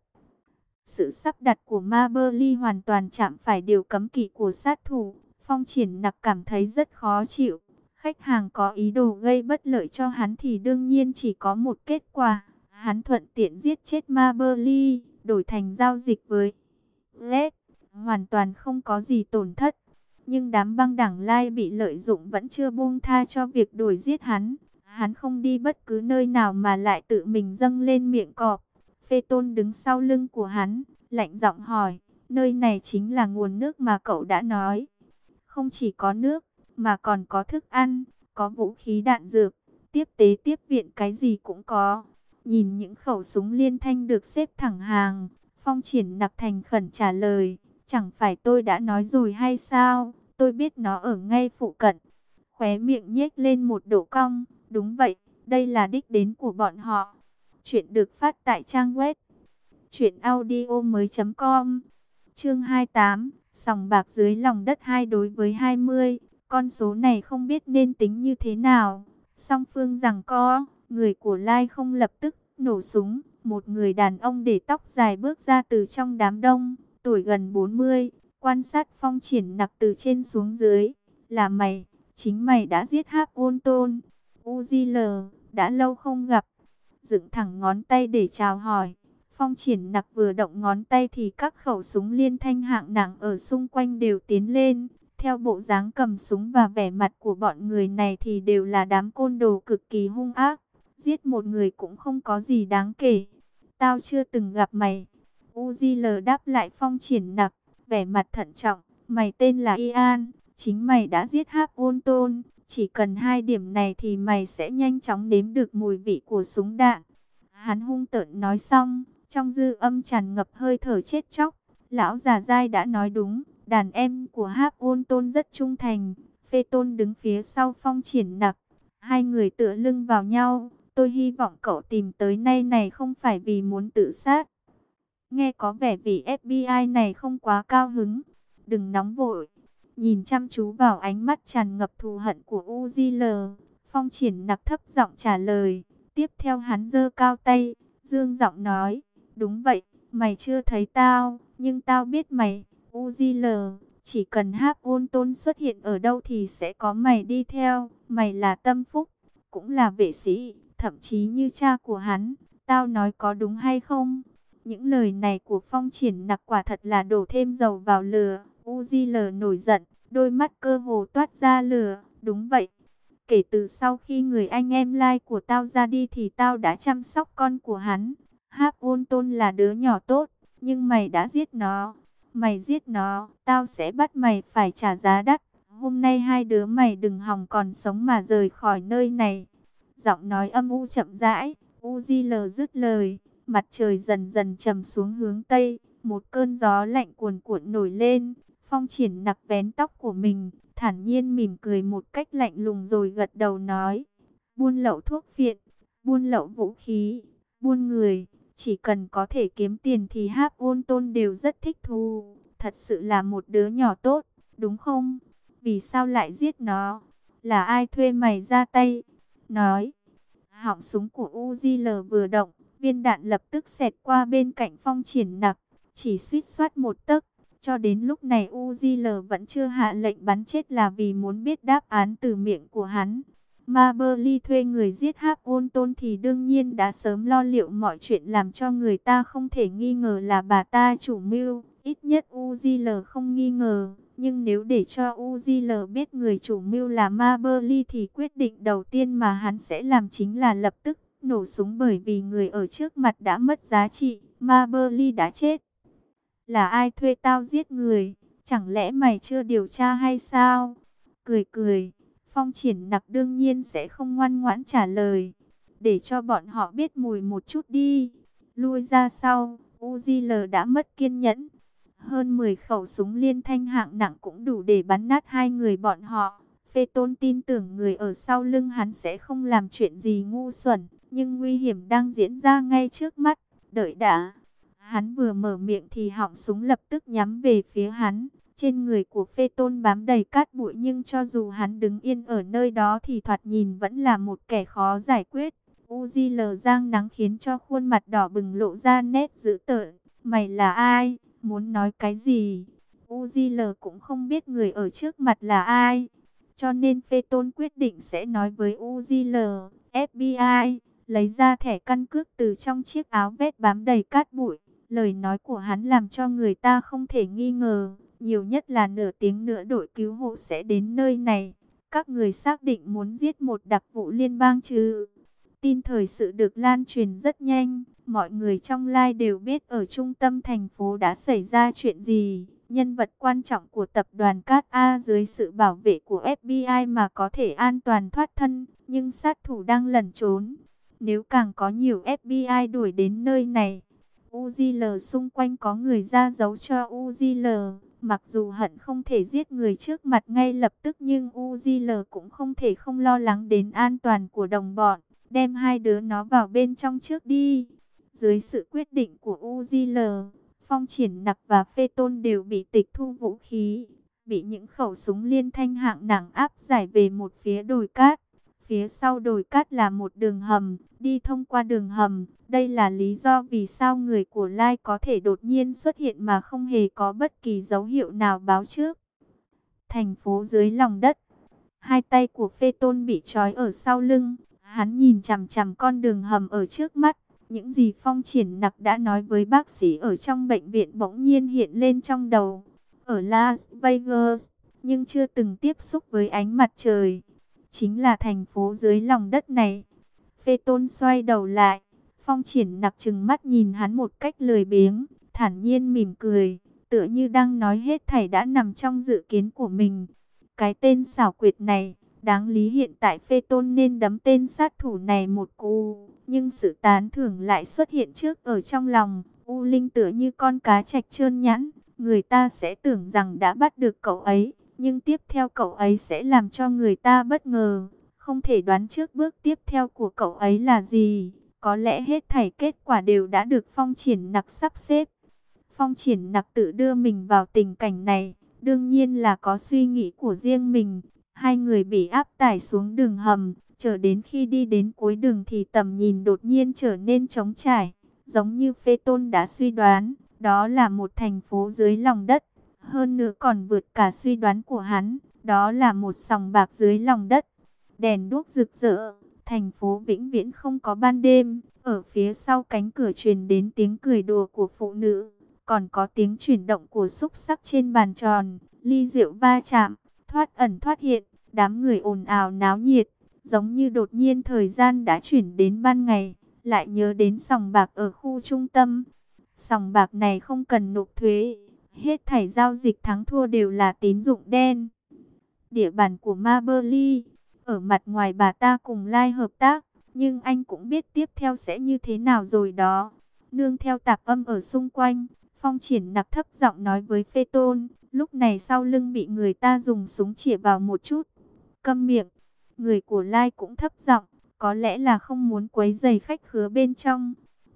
Sự sắp đặt của Maberly hoàn toàn chạm phải điều cấm kỵ của sát thủ. Phong Triển Nặc cảm thấy rất khó chịu. Khách hàng có ý đồ gây bất lợi cho hắn thì đương nhiên chỉ có một kết quả. Hắn thuận tiện giết chết Maberly, đổi thành giao dịch với Led, hoàn toàn không có gì tổn thất. Nhưng đám băng đảng Lai bị lợi dụng vẫn chưa buông tha cho việc đuổi giết hắn. Hắn không đi bất cứ nơi nào mà lại tự mình dâng lên miệng cọp. Phê Tôn đứng sau lưng của hắn, lạnh giọng hỏi, nơi này chính là nguồn nước mà cậu đã nói. Không chỉ có nước, mà còn có thức ăn, có vũ khí đạn dược, tiếp tế tiếp viện cái gì cũng có. Nhìn những khẩu súng liên thanh được xếp thẳng hàng, Phong Triển Nặc thành khẩn trả lời, chẳng phải tôi đã nói rồi hay sao, tôi biết nó ở ngay phụ cận. Khóe miệng nhếch lên một độ cong, đúng vậy, đây là đích đến của bọn họ. Chuyện được phát tại trang web truyệnaudiomoi.com. Chương 28, sòng bạc dưới lòng đất 2 đối với 20, con số này không biết nên tính như thế nào. Song phương giằng co, người của Lai không lập tức nổ súng, một người đàn ông để tóc dài bước ra từ trong đám đông, tuổi gần 40, quan sát Phong Triển Nặc từ trên xuống dưới. Là mày, chính mày đã giết Háp Ôn Tôn. Uzil, đã lâu không gặp. Dựng thẳng ngón tay để chào hỏi. Phong Triển Nặc vừa động ngón tay thì các khẩu súng liên thanh hạng nặng ở xung quanh đều tiến lên. Theo bộ dáng cầm súng và vẻ mặt của bọn người này thì đều là đám côn đồ cực kỳ hung ác. Giết một người cũng không có gì đáng kể. Tao chưa từng gặp mày. Uzil đáp lại Phong Triển Nặc, vẻ mặt thận trọng. Mày tên là Ian, chính mày đã giết Háp Ôn Tôn. Chỉ cần 2 điểm này thì mày sẽ nhanh chóng nếm được mùi vị của súng đạn. Hắn hung tợn nói xong, trong dư âm tràn ngập hơi thở chết chóc. Lão già dai đã nói đúng, đàn em của Háp Ôn Tôn rất trung thành. Phê Tôn đứng phía sau Phong Triển Nặc, hai người tựa lưng vào nhau. Tôi hy vọng cậu tìm tới nơi này không phải vì muốn tự sát. Nghe có vẻ vì FBI này không quá cao hứng. Đừng nóng vội. Nhìn chăm chú vào ánh mắt tràn ngập thù hận của Uzil, Phong Triển Nặc thấp giọng trả lời. Tiếp theo hắn giơ cao tay, dương giọng nói, đúng vậy, mày chưa thấy tao, nhưng tao biết mày, Uzil. Chỉ cần Háp Ôn Tôn xuất hiện ở đâu thì sẽ có mày đi theo. Mày là tâm phúc, cũng là vệ sĩ, thậm chí như cha của hắn. Tao nói có đúng hay không? Những lời này của Phong Triển Nặc quả thật là đổ thêm dầu vào lửa. Uzil nổi giận, đôi mắt cơ hồ toát ra lửa. Đúng vậy, Kể từ sau khi người anh em Lai của tao ra đi thì tao đã chăm sóc con của hắn. Háp Ôn Tôn là đứa nhỏ tốt, nhưng mày đã giết nó. Mày giết nó, tao sẽ bắt mày phải trả giá đắt. Hôm nay hai đứa mày đừng hòng còn sống mà rời khỏi nơi này. Giọng nói âm u chậm rãi, Uzil dứt lời, mặt trời dần dần trầm xuống hướng tây, một cơn gió lạnh cuồn cuộn nổi lên. Phong Triển Nặc vén tóc của mình, thản nhiên mỉm cười một cách lạnh lùng rồi gật đầu nói: buôn lậu thuốc phiện, buôn lậu vũ khí, buôn người, chỉ cần có thể kiếm tiền thì Háp Ôn Tôn đều rất thích thú. Thật sự là một đứa nhỏ tốt, đúng không? Vì sao lại giết nó? Là ai thuê mày ra tay? Nói. Họng súng của Uzil vừa động, viên đạn lập tức xẹt qua bên cạnh Phong Triển Nặc, chỉ suýt soát một tấc. Cho đến lúc này Uzil vẫn chưa hạ lệnh bắn chết là vì muốn biết đáp án từ miệng của hắn. Ma Berly thuê người giết Háp Ôn Tôn thì đương nhiên đã sớm lo liệu mọi chuyện, làm cho người ta không thể nghi ngờ là bà ta chủ mưu. Ít nhất Uzil không nghi ngờ. Nhưng nếu để cho Uzil biết người chủ mưu là Ma Berly thì quyết định đầu tiên mà hắn sẽ làm chính là lập tức nổ súng, bởi vì người ở trước mặt đã mất giá trị. Ma Berly đã chết. Là ai thuê tao giết người? Chẳng lẽ mày chưa điều tra hay sao? Cười cười, Phong Triển Nặc đương nhiên sẽ không ngoan ngoãn trả lời. Để cho bọn họ biết mùi một chút đi. Lui ra sau, Uzil đã mất kiên nhẫn. Hơn 10 khẩu súng liên thanh hạng nặng cũng đủ để bắn nát hai người bọn họ. Phê Tôn tin tưởng người ở sau lưng hắn sẽ không làm chuyện gì ngu xuẩn, nhưng nguy hiểm đang diễn ra ngay trước mắt. Đợi đã. Hắn vừa mở miệng thì họng súng lập tức nhắm về phía hắn. Trên người của Phê Tôn bám đầy cát bụi, nhưng cho dù hắn đứng yên ở nơi đó thì thoạt nhìn vẫn là một kẻ khó giải quyết. Uzil giang nắng khiến cho khuôn mặt đỏ bừng lộ ra nét dữ tợn. Mày là ai? Muốn nói cái gì? Uzil cũng không biết người ở trước mặt là ai. Cho nên Phê Tôn quyết định sẽ nói với Uzil. FBI, lấy ra thẻ căn cước từ trong chiếc áo vest bám đầy cát bụi. Lời nói của hắn làm cho người ta không thể nghi ngờ. Nhiều nhất là nửa tiếng nữa đội cứu hộ sẽ đến nơi này. Các người xác định muốn giết một đặc vụ liên bang chứ? Tin thời sự được lan truyền rất nhanh. Mọi người trong Lai đều biết ở trung tâm thành phố đã xảy ra chuyện gì. Nhân vật quan trọng của tập đoàn Cát A dưới sự bảo vệ của FBI mà có thể an toàn thoát thân. Nhưng sát thủ đang lẩn trốn. Nếu càng có nhiều FBI đuổi đến nơi này, Uzil xung quanh có người ra dấu cho Uzil. Mặc dù hận không thể giết người trước mặt ngay lập tức, nhưng Uzil cũng không thể không lo lắng đến an toàn của đồng bọn. Đem hai đứa nó vào bên trong trước đi. Dưới sự quyết định của Uzil, Phong Triển Nặc và Phê Tôn đều bị tịch thu vũ khí, bị những khẩu súng liên thanh hạng nặng áp giải về một phía đồi cát. Phía sau đồi cát là một đường hầm, đi thông qua đường hầm. Đây là lý do vì sao người của Lai có thể đột nhiên xuất hiện mà không hề có bất kỳ dấu hiệu nào báo trước. Thành phố dưới lòng đất. Hai tay của Phê Tôn bị trói ở sau lưng. Hắn nhìn chằm chằm con đường hầm ở trước mắt. Những gì Phong Triển Nặc đã nói với bác sĩ ở trong bệnh viện bỗng nhiên hiện lên trong đầu. Ở Las Vegas, nhưng chưa từng tiếp xúc với ánh mặt trời, chính là thành phố dưới lòng đất này. Phê Tôn xoay đầu lại. Phong Triển Nặc trừng mắt nhìn hắn một cách lười biếng, thản nhiên mỉm cười, tựa như đang nói hết thảy đã nằm trong dự kiến của mình. Cái tên xảo quyệt này, đáng lý hiện tại Phê Tôn nên đấm tên sát thủ này một cú, nhưng sự tán thưởng lại xuất hiện trước ở trong lòng. U Linh tựa như con cá trạch trơn nhẵn, người ta sẽ tưởng rằng đã bắt được cậu ấy, nhưng tiếp theo cậu ấy sẽ làm cho người ta bất ngờ. Không thể đoán trước bước tiếp theo của cậu ấy là gì. Có lẽ hết thảy kết quả đều đã được Phong Triển Nặc sắp xếp. Phong Triển Nặc tự đưa mình vào tình cảnh này, đương nhiên là có suy nghĩ của riêng mình. Hai người bị áp tải xuống đường hầm, chờ đến khi đi đến cuối đường thì tầm nhìn đột nhiên trở nên trống trải. Giống như Phê Tôn đã suy đoán, đó là một thành phố dưới lòng đất. Hơn nữa còn vượt cả suy đoán của hắn, đó là một sòng bạc dưới lòng đất. Đèn đuốc rực rỡ, thành phố vĩnh viễn không có ban đêm. Ở phía sau cánh cửa truyền đến tiếng cười đùa của phụ nữ, còn có tiếng chuyển động của xúc xắc trên bàn tròn, ly rượu va chạm, thoát ẩn thoát hiện, đám người ồn ào náo nhiệt. giống như đột nhiên thời gian đã chuyển đến ban ngày, lại nhớ đến sòng bạc ở khu trung tâm. Sòng bạc này không cần nộp thuế, hết thảy giao dịch thắng thua đều là tín dụng đen. Địa bàn của Maberly, ở mặt ngoài bà ta cùng Lai hợp tác, nhưng anh cũng biết tiếp theo sẽ như thế nào rồi đó. Nương theo tạp âm ở xung quanh, Phong Triển Nặc thấp giọng nói với Phê Tôn, lúc này sau lưng bị người ta dùng súng chĩa vào một chút. Câm miệng, người của Lai cũng thấp giọng, có lẽ là không muốn quấy rầy khách khứa bên trong.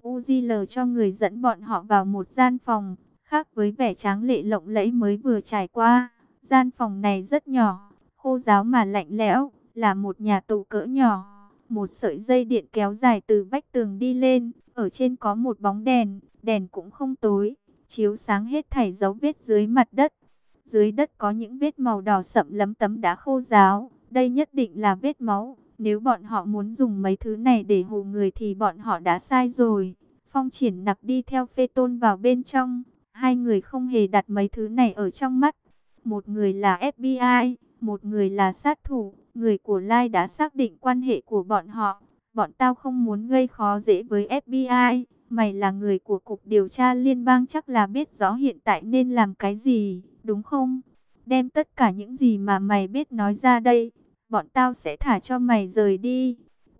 UZL cho người dẫn bọn họ vào một gian phòng, khác với vẻ tráng lệ lộng lẫy mới vừa trải qua. Gian phòng này rất nhỏ, khô ráo mà lạnh lẽo, là một nhà tù cỡ nhỏ. Một sợi dây điện kéo dài từ vách tường đi lên, ở trên có một bóng đèn, đèn cũng không tối, chiếu sáng hết thảy dấu vết dưới mặt đất. Dưới đất có những vết màu đỏ sậm lấm tấm đã khô ráo, đây nhất định là vết máu. Nếu bọn họ muốn dùng mấy thứ này để hù người thì bọn họ đã sai rồi. Phong Triển Nặc đi theo Phê Tôn vào bên trong, hai người không hề đặt mấy thứ này ở trong mắt. Một người là FBI, một người là sát thủ. Người của Lai đã xác định quan hệ của bọn họ. Bọn tao không muốn gây khó dễ với FBI. Mày là người của Cục Điều tra Liên bang chắc là biết rõ hiện tại nên làm cái gì, đúng không? Đem tất cả những gì mà mày biết nói ra đây. Bọn tao sẽ thả cho mày rời đi.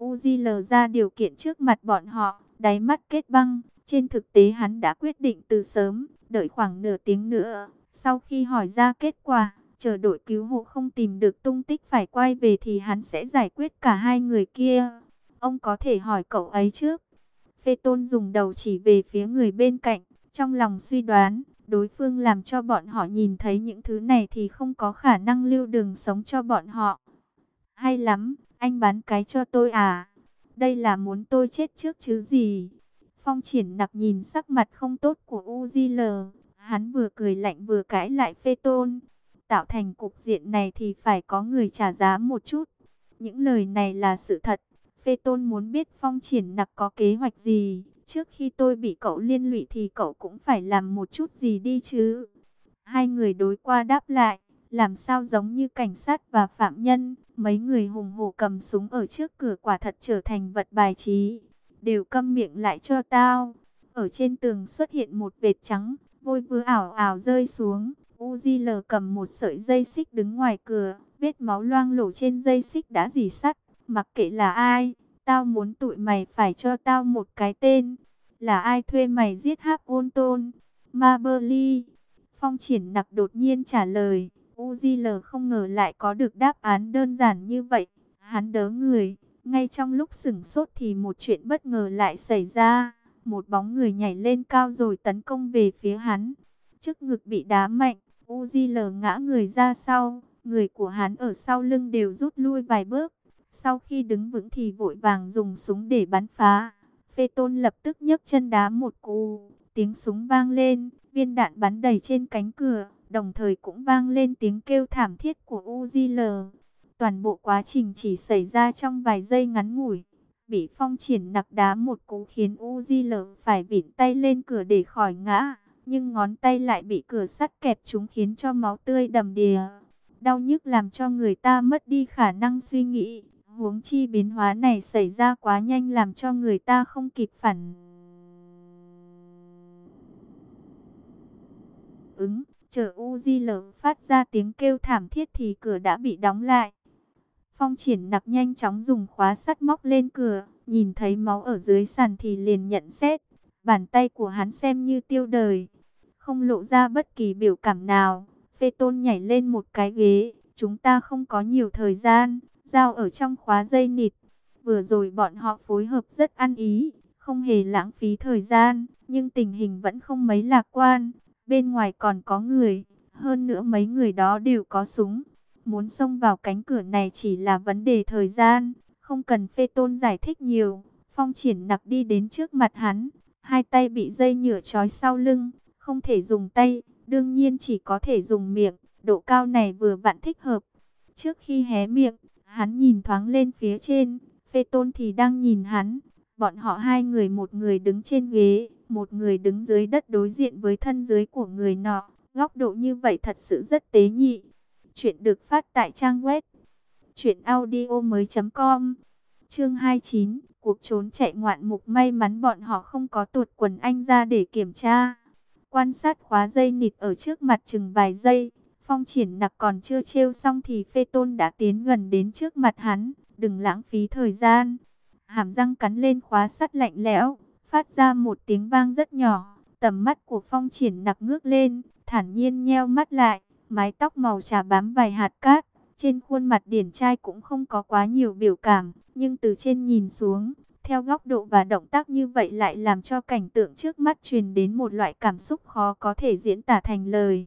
UZL ra điều kiện trước mặt bọn họ, đáy mắt kết băng. Trên thực tế hắn đã quyết định từ sớm, đợi khoảng nửa tiếng nữa. Sau khi hỏi ra kết quả, chờ đội cứu hộ không tìm được tung tích phải quay về thì hắn sẽ giải quyết cả hai người kia. Ông có thể hỏi cậu ấy trước. Phê Tôn dùng đầu chỉ về phía người bên cạnh, trong lòng suy đoán, đối phương làm cho bọn họ nhìn thấy những thứ này thì không có khả năng lưu đường sống cho bọn họ. Hay lắm, anh bán cái cho tôi à? Đây là muốn tôi chết trước chứ gì? Phong Triển Nặc nhìn sắc mặt không tốt của UZL, hắn vừa cười lạnh vừa cãi lại Phê Tôn. Tạo thành cục diện này thì phải có người trả giá một chút. Những lời này là sự thật. Phê Tôn muốn biết Phong Triển Nặc có kế hoạch gì. Trước khi tôi bị cậu liên lụy thì cậu cũng phải làm một chút gì đi chứ. Hai người đối qua đáp lại, làm sao giống như cảnh sát và phạm nhân. Mấy người hùng hổ cầm súng ở trước cửa quả thật trở thành vật bài trí. Đều câm miệng lại cho tao. Ở trên tường xuất hiện một vệt trắng, vôi vừa ảo ảo rơi xuống. UZL cầm một sợi dây xích đứng ngoài cửa, vết máu loang lổ trên dây xích đã rỉ sắt. Mặc kệ là ai, tao muốn tụi mày phải cho tao một cái tên. Là ai thuê mày giết Hap Tôn? Maberly. Phong Triển Nặc đột nhiên trả lời. UZL không ngờ lại có được đáp án đơn giản như vậy. Hắn đớ người. Ngay trong lúc sửng sốt thì một chuyện bất ngờ lại xảy ra. Một bóng người nhảy lên cao rồi tấn công về phía hắn. Trước ngực bị đá mạnh, UZL ngã người ra sau. Người của hắn ở sau lưng đều rút lui vài bước. Sau khi đứng vững thì vội vàng dùng súng để bắn phá. Phê Tôn lập tức nhấc chân đá một cú. Tiếng súng vang lên, viên đạn bắn đầy trên cánh cửa. Đồng thời cũng vang lên tiếng kêu thảm thiết của UZL. Toàn bộ quá trình chỉ xảy ra trong vài giây ngắn ngủi. Bị Phong Triển Nặc đá một cú khiến UZL phải vịn tay lên cửa để khỏi ngã. Nhưng ngón tay lại bị cửa sắt kẹp trúng khiến cho máu tươi đầm đìa. Đau nhức làm cho người ta mất đi khả năng suy nghĩ. Huống chi biến hóa này xảy ra quá nhanh làm cho người ta không kịp phản ứng. Chờ UZL phát ra tiếng kêu thảm thiết thì cửa đã bị đóng lại. Phong Triển Nặc nhanh chóng dùng khóa sắt móc lên cửa, nhìn thấy máu ở dưới sàn thì liền nhận xét. Bàn tay của hắn xem như tiêu đời, không lộ ra bất kỳ biểu cảm nào. Phê Tôn nhảy lên một cái ghế, chúng ta không có nhiều thời gian, dao ở trong khóa dây nịt. Vừa rồi bọn họ phối hợp rất ăn ý, không hề lãng phí thời gian, nhưng tình hình vẫn không mấy lạc quan. Bên ngoài còn có người, hơn nữa mấy người đó đều có súng. Muốn xông vào cánh cửa này chỉ là vấn đề thời gian, không cần Phê Tôn giải thích nhiều. Phong Triển Nặc đi đến trước mặt hắn, hai tay bị dây nhựa trói sau lưng, không thể dùng tay, đương nhiên chỉ có thể dùng miệng, độ cao này vừa vặn thích hợp. Trước khi hé miệng, hắn nhìn thoáng lên phía trên, Phê Tôn thì đang nhìn hắn. Bọn họ hai người, một người đứng trên ghế, một người đứng dưới đất đối diện với thân dưới của người nọ. Góc độ như vậy thật sự rất tế nhị. Chuyện được phát tại trang web Chuyện audio mới.com. Chương 29, cuộc trốn chạy ngoạn mục. May mắn bọn họ không có tuột quần anh ra để kiểm tra. Quan sát khóa dây nịt ở trước mặt chừng vài giây, Phong Triển Nặc còn chưa trêu xong thì Phê Tôn đã tiến gần đến trước mặt hắn. Đừng lãng phí thời gian. Hàm răng cắn lên khóa sắt lạnh lẽo, phát ra một tiếng vang rất nhỏ. Tầm mắt của Phong Triển Nặc ngước lên, thản nhiên nheo mắt lại, mái tóc màu trà bám vài hạt cát. Trên khuôn mặt điển trai cũng không có quá nhiều biểu cảm, nhưng từ trên nhìn xuống, theo góc độ và động tác như vậy lại làm cho cảnh tượng trước mắt truyền đến một loại cảm xúc khó có thể diễn tả thành lời.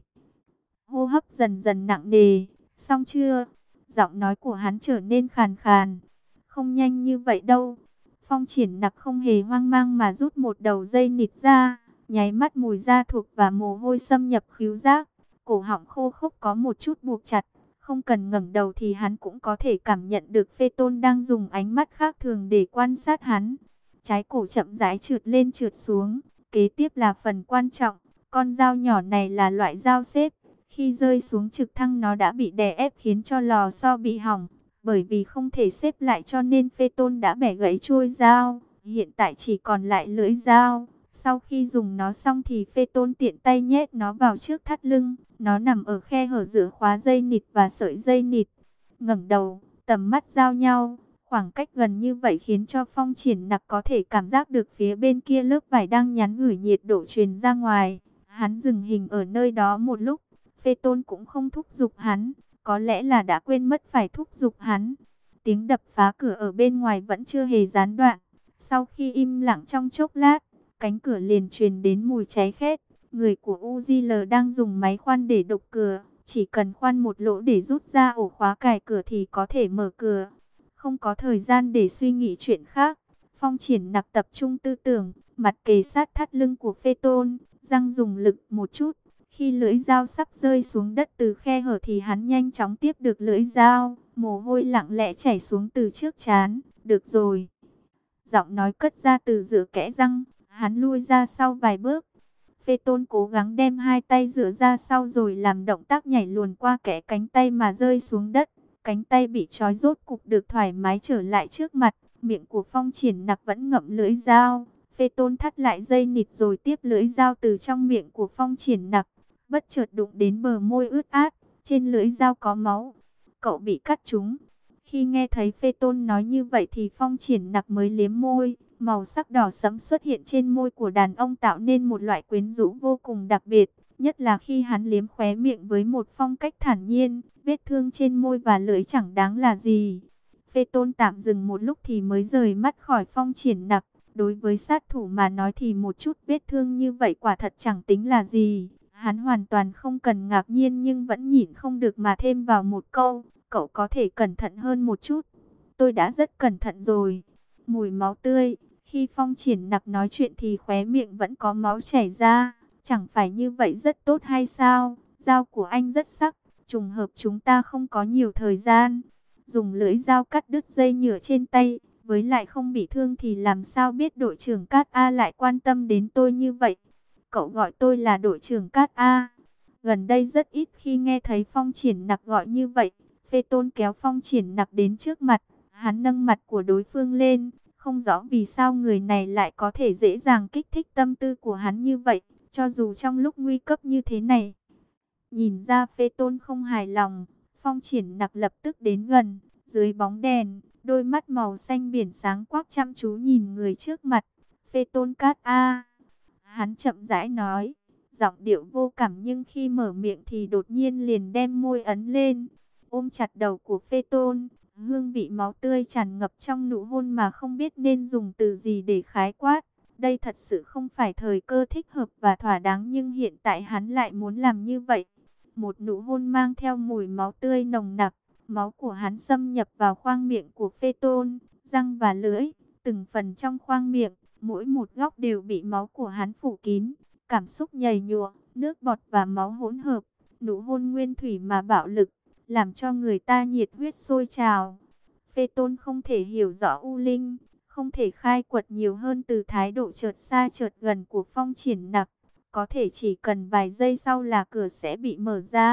Hô hấp dần dần nặng nề. Xong chưa? Giọng nói của hắn trở nên khàn khàn. Không nhanh như vậy đâu. Phong Triển Nặc không hề hoang mang mà rút một đầu dây nịt ra, nháy mắt mùi da thuộc và mồ hôi xâm nhập khứu giác. Cổ họng khô khốc có một chút buộc chặt. Không cần ngẩng đầu thì hắn cũng có thể cảm nhận được Phê Tôn đang dùng ánh mắt khác thường để quan sát hắn. Trái cổ chậm rãi trượt lên trượt xuống. Kế tiếp là phần quan trọng. Con dao nhỏ này là loại dao xếp. Khi rơi xuống trực thăng nó đã bị đè ép khiến cho lò xo bị hỏng. Bởi vì không thể xếp lại cho nên Phê Tôn đã bẻ gãy chuôi dao. Hiện tại chỉ còn lại lưỡi dao. Sau khi dùng nó xong thì Phê Tôn tiện tay nhét nó vào trước thắt lưng. Nó nằm ở khe hở giữa khóa dây nịt và sợi dây nịt. Ngẩng đầu, tầm mắt giao nhau. Khoảng cách gần như vậy khiến cho Phong Triển Nặc có thể cảm giác được phía bên kia lớp vải đang nhắn gửi nhiệt độ truyền ra ngoài. Hắn dừng hình ở nơi đó một lúc. Phê Tôn cũng không thúc giục hắn. Có lẽ là đã quên mất phải thúc giục hắn. Tiếng đập phá cửa ở bên ngoài vẫn chưa hề gián đoạn. Sau khi im lặng trong chốc lát, cánh cửa liền truyền đến mùi cháy khét. Người của UZL đang dùng máy khoan để đục cửa. Chỉ cần khoan một lỗ để rút ra ổ khóa cài cửa thì có thể mở cửa. Không có thời gian để suy nghĩ chuyện khác. Phong Triển Nặc tập trung tư tưởng, mặt kề sát thắt lưng của Phê Tôn, răng dùng lực một chút. Khi lưỡi dao sắp rơi xuống đất từ khe hở thì hắn nhanh chóng tiếp được lưỡi dao. Mồ hôi lặng lẽ chảy xuống từ trước trán. Được rồi. Giọng nói cất ra từ giữa kẽ răng. Hắn lui ra sau vài bước. Phê Tôn cố gắng đem hai tay dựa ra sau rồi làm động tác nhảy luồn qua kẽ cánh tay mà rơi xuống đất. Cánh tay bị trói rốt cục được thoải mái trở lại trước mặt. Miệng của Phong Triển Nặc vẫn ngậm lưỡi dao. Phê Tôn thắt lại dây nịt rồi tiếp lưỡi dao từ trong miệng của Phong Triển Nặc. Bất chợt đụng đến bờ môi ướt át. Trên lưỡi dao có máu. Cậu bị cắt trúng. Khi nghe thấy Phê Tôn nói như vậy thì Phong Triển Nặc mới liếm môi. Màu sắc đỏ sẫm xuất hiện trên môi của đàn ông tạo nên một loại quyến rũ vô cùng đặc biệt. Nhất là khi hắn liếm khóe miệng với một phong cách thản nhiên. Vết thương trên môi và lưỡi chẳng đáng là gì. Phê Tôn tạm dừng một lúc thì mới rời mắt khỏi Phong Triển Nặc. Đối với sát thủ mà nói thì một chút vết thương như vậy quả thật chẳng tính là gì. Hắn hoàn toàn không cần ngạc nhiên nhưng vẫn nhịn không được mà thêm vào một câu. Cậu có thể cẩn thận hơn một chút. Tôi đã rất cẩn thận rồi. Mùi máu tươi. Khi Phong Triển Nặc nói chuyện thì khóe miệng vẫn có máu chảy ra. Chẳng phải như vậy rất tốt hay sao? Dao của anh rất sắc. Trùng hợp chúng ta không có nhiều thời gian. Dùng lưỡi dao cắt đứt dây nhựa trên tay. Với lại không bị thương thì làm sao biết đội trưởng Cát A lại quan tâm đến tôi như vậy? Cậu gọi tôi là đội trưởng Cát A. Gần đây rất ít khi nghe thấy Phong Triển Nặc gọi như vậy. Phê Tôn kéo Phong Triển Nặc đến trước mặt. Hắn nâng mặt của đối phương lên. Không rõ vì sao người này lại có thể dễ dàng kích thích tâm tư của hắn như vậy. Cho dù trong lúc nguy cấp như thế này. Nhìn ra Phê Tôn không hài lòng. Phong Triển Nặc lập tức đến gần. Dưới bóng đèn, đôi mắt màu xanh biển sáng quắc chăm chú nhìn người trước mặt. Phê Tôn Cát A. Hắn chậm rãi nói. Giọng điệu vô cảm nhưng khi mở miệng thì đột nhiên liền đem môi ấn lên. Ôm chặt đầu của Phê Tôn. Hương vị máu tươi tràn ngập trong nụ hôn mà không biết nên dùng từ gì để khái quát. Đây thật sự không phải thời cơ thích hợp và thỏa đáng nhưng hiện tại hắn lại muốn làm như vậy. Một nụ hôn mang theo mùi máu tươi nồng nặc. Máu của hắn xâm nhập vào khoang miệng của Phê Tôn, răng và lưỡi, từng phần trong khoang miệng, mỗi một góc đều bị máu của hắn phủ kín. Cảm xúc nhầy nhụa, nước bọt và máu hỗn hợp, nụ hôn nguyên thủy mà bạo lực, làm cho người ta nhiệt huyết sôi trào. Phê Tôn không thể hiểu rõ U Linh, không thể khai quật nhiều hơn từ thái độ chợt xa chợt gần của Phong Triển Nặc. Có thể chỉ cần vài giây sau là cửa sẽ bị mở ra.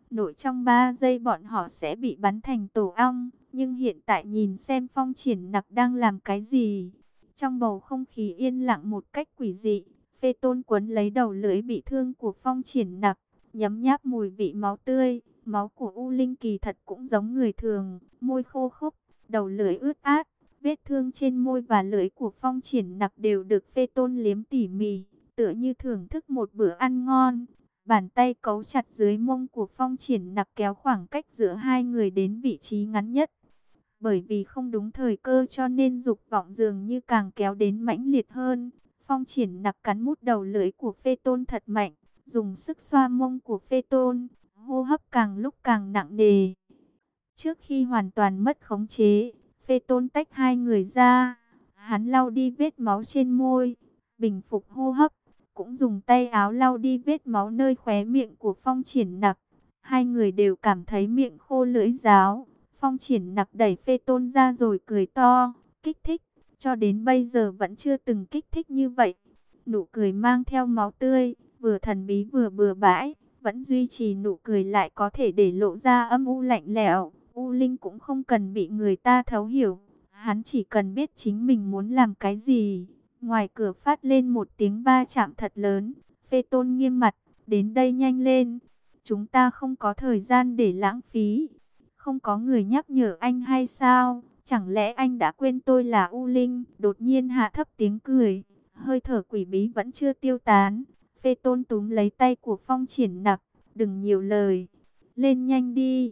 nội trong 3 giây bọn họ sẽ bị bắn thành tổ ong. Nhưng hiện tại nhìn xem Phong Triển Nặc đang làm cái gì. Trong bầu không khí yên lặng một cách quỷ dị, Phê Tôn quấn lấy đầu lưỡi bị thương của Phong Triển Nặc, nhấm nháp mùi vị máu tươi. Máu của U Linh kỳ thật cũng giống người thường, môi khô khốc, đầu lưỡi ướt át. Vết thương trên môi và lưỡi của Phong Triển Nặc đều được Phê Tôn liếm tỉ mỉ, tựa như thưởng thức một bữa ăn ngon. Bàn tay cấu chặt dưới mông của Phong Triển Nặc kéo khoảng cách giữa hai người đến vị trí ngắn nhất. Bởi vì không đúng thời cơ cho nên dục vọng dường như càng kéo đến mãnh liệt hơn. Phong Triển Nặc cắn mút đầu lưỡi của Phê Tôn thật mạnh, dùng sức xoa mông của Phê Tôn, hô hấp càng lúc càng nặng nề. Trước khi hoàn toàn mất khống chế, Phê Tôn tách hai người ra, hắn lau đi vết máu trên môi, bình phục hô hấp, cũng dùng tay áo lau đi vết máu nơi khóe miệng của Phong Triển Nặc. Hai người đều cảm thấy miệng khô lưỡi ráo. Phong Triển Nặc đẩy Phê Tôn ra rồi cười to, kích thích, cho đến bây giờ vẫn chưa từng kích thích như vậy. Nụ cười mang theo máu tươi, vừa thần bí vừa bừa bãi, vẫn duy trì nụ cười lại có thể để lộ ra âm u lạnh lẽo. U Linh cũng không cần bị người ta thấu hiểu, hắn chỉ cần biết chính mình muốn làm cái gì. Ngoài cửa phát lên một tiếng va chạm thật lớn, Phê Tôn nghiêm mặt, đến đây nhanh lên, chúng ta không có thời gian để lãng phí. Không có người nhắc nhở anh hay sao? Chẳng lẽ anh đã quên tôi là U Linh? Đột nhiên hạ thấp tiếng cười, hơi thở quỷ bí vẫn chưa tiêu tán. Phê Tôn túm lấy tay của Phong Triển Nặc, đừng nhiều lời, lên nhanh đi.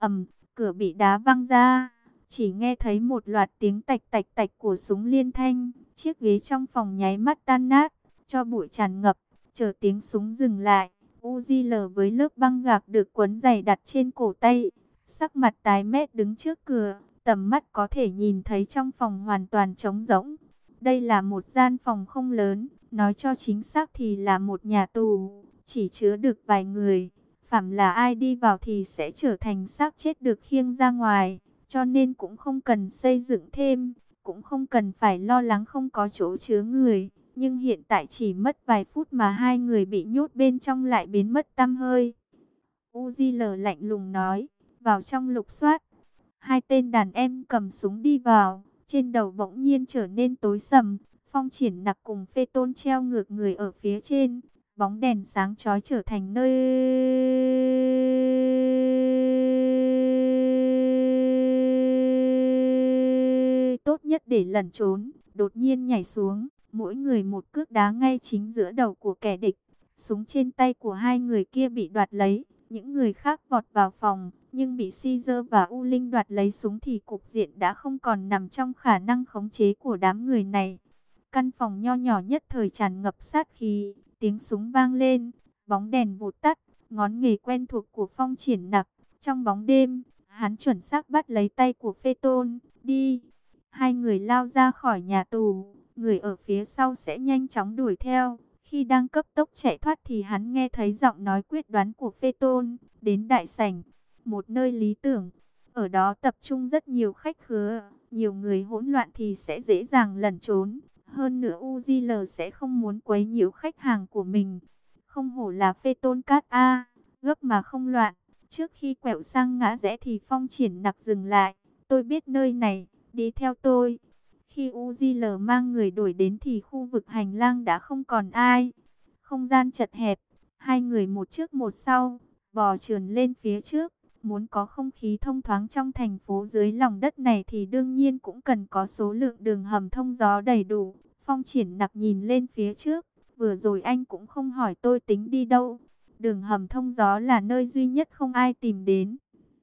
Cửa bị đá văng ra, chỉ nghe thấy một loạt tiếng tạch tạch tạch của súng liên thanh. Chiếc ghế trong phòng nháy mắt tan nát, cho bụi tràn ngập. Chờ tiếng súng dừng lại, Uzi với lớp băng gạc được quấn dày đặt trên cổ tay, sắc mặt tái mét đứng trước cửa, tầm mắt có thể nhìn thấy trong phòng hoàn toàn trống rỗng. Đây là một gian phòng không lớn, nói cho chính xác thì là một nhà tù, chỉ chứa được vài người. Phàm là ai đi vào thì sẽ trở thành xác chết được khiêng ra ngoài, cho nên cũng không cần xây dựng thêm, cũng không cần phải lo lắng không có chỗ chứa người. Nhưng hiện tại chỉ mất vài phút mà hai người bị nhốt bên trong lại biến mất tăm hơi. Uzi lạnh lùng nói, vào trong lục soát. Hai tên đàn em cầm súng đi vào, trên đầu bỗng nhiên trở nên tối sầm. Phong Triển Nặc cùng Phê Tôn treo ngược người ở phía trên, bóng đèn sáng chói trở thành nơi tốt nhất để lẩn trốn. Đột nhiên nhảy xuống, mỗi người một cước đá ngay chính giữa đầu của kẻ địch. Súng trên tay của hai người kia bị đoạt lấy, những người khác vọt vào phòng, nhưng bị Caesar và U Linh đoạt lấy súng thì cục diện đã không còn nằm trong khả năng khống chế của đám người này. Căn phòng nho nhỏ nhất thời tràn ngập sát khí, tiếng súng vang lên, bóng đèn vụt tắt, ngón nghề quen thuộc của Phong Triển Nặc. Trong bóng đêm, hắn chuẩn xác bắt lấy tay của Phê Tôn, đi. Hai người lao ra khỏi nhà tù, người ở phía sau sẽ nhanh chóng đuổi theo. Khi đang cấp tốc chạy thoát thì hắn nghe thấy giọng nói quyết đoán của Phê Tôn, đến đại sảnh, một nơi lý tưởng. Ở đó tập trung rất nhiều khách khứa, nhiều người hỗn loạn thì sẽ dễ dàng lẩn trốn. Hơn nữa Uzi sẽ không muốn quấy nhiễu khách hàng của mình. Không hổ là Phê Tôn Cát A, gấp mà không loạn. Trước khi quẹo sang ngã rẽ thì Phong Triển Nặc dừng lại. Tôi biết nơi này, đi theo tôi. Khi Uzi mang người đuổi đến thì khu vực hành lang đã không còn ai. Không gian chật hẹp, hai người một trước một sau, bò trườn lên phía trước. Muốn có không khí thông thoáng trong thành phố dưới lòng đất này thì đương nhiên cũng cần có số lượng đường hầm thông gió đầy đủ. Phong Triển Nặc nhìn lên phía trước, vừa rồi anh cũng không hỏi tôi tính đi đâu. Đường hầm thông gió là nơi duy nhất không ai tìm đến.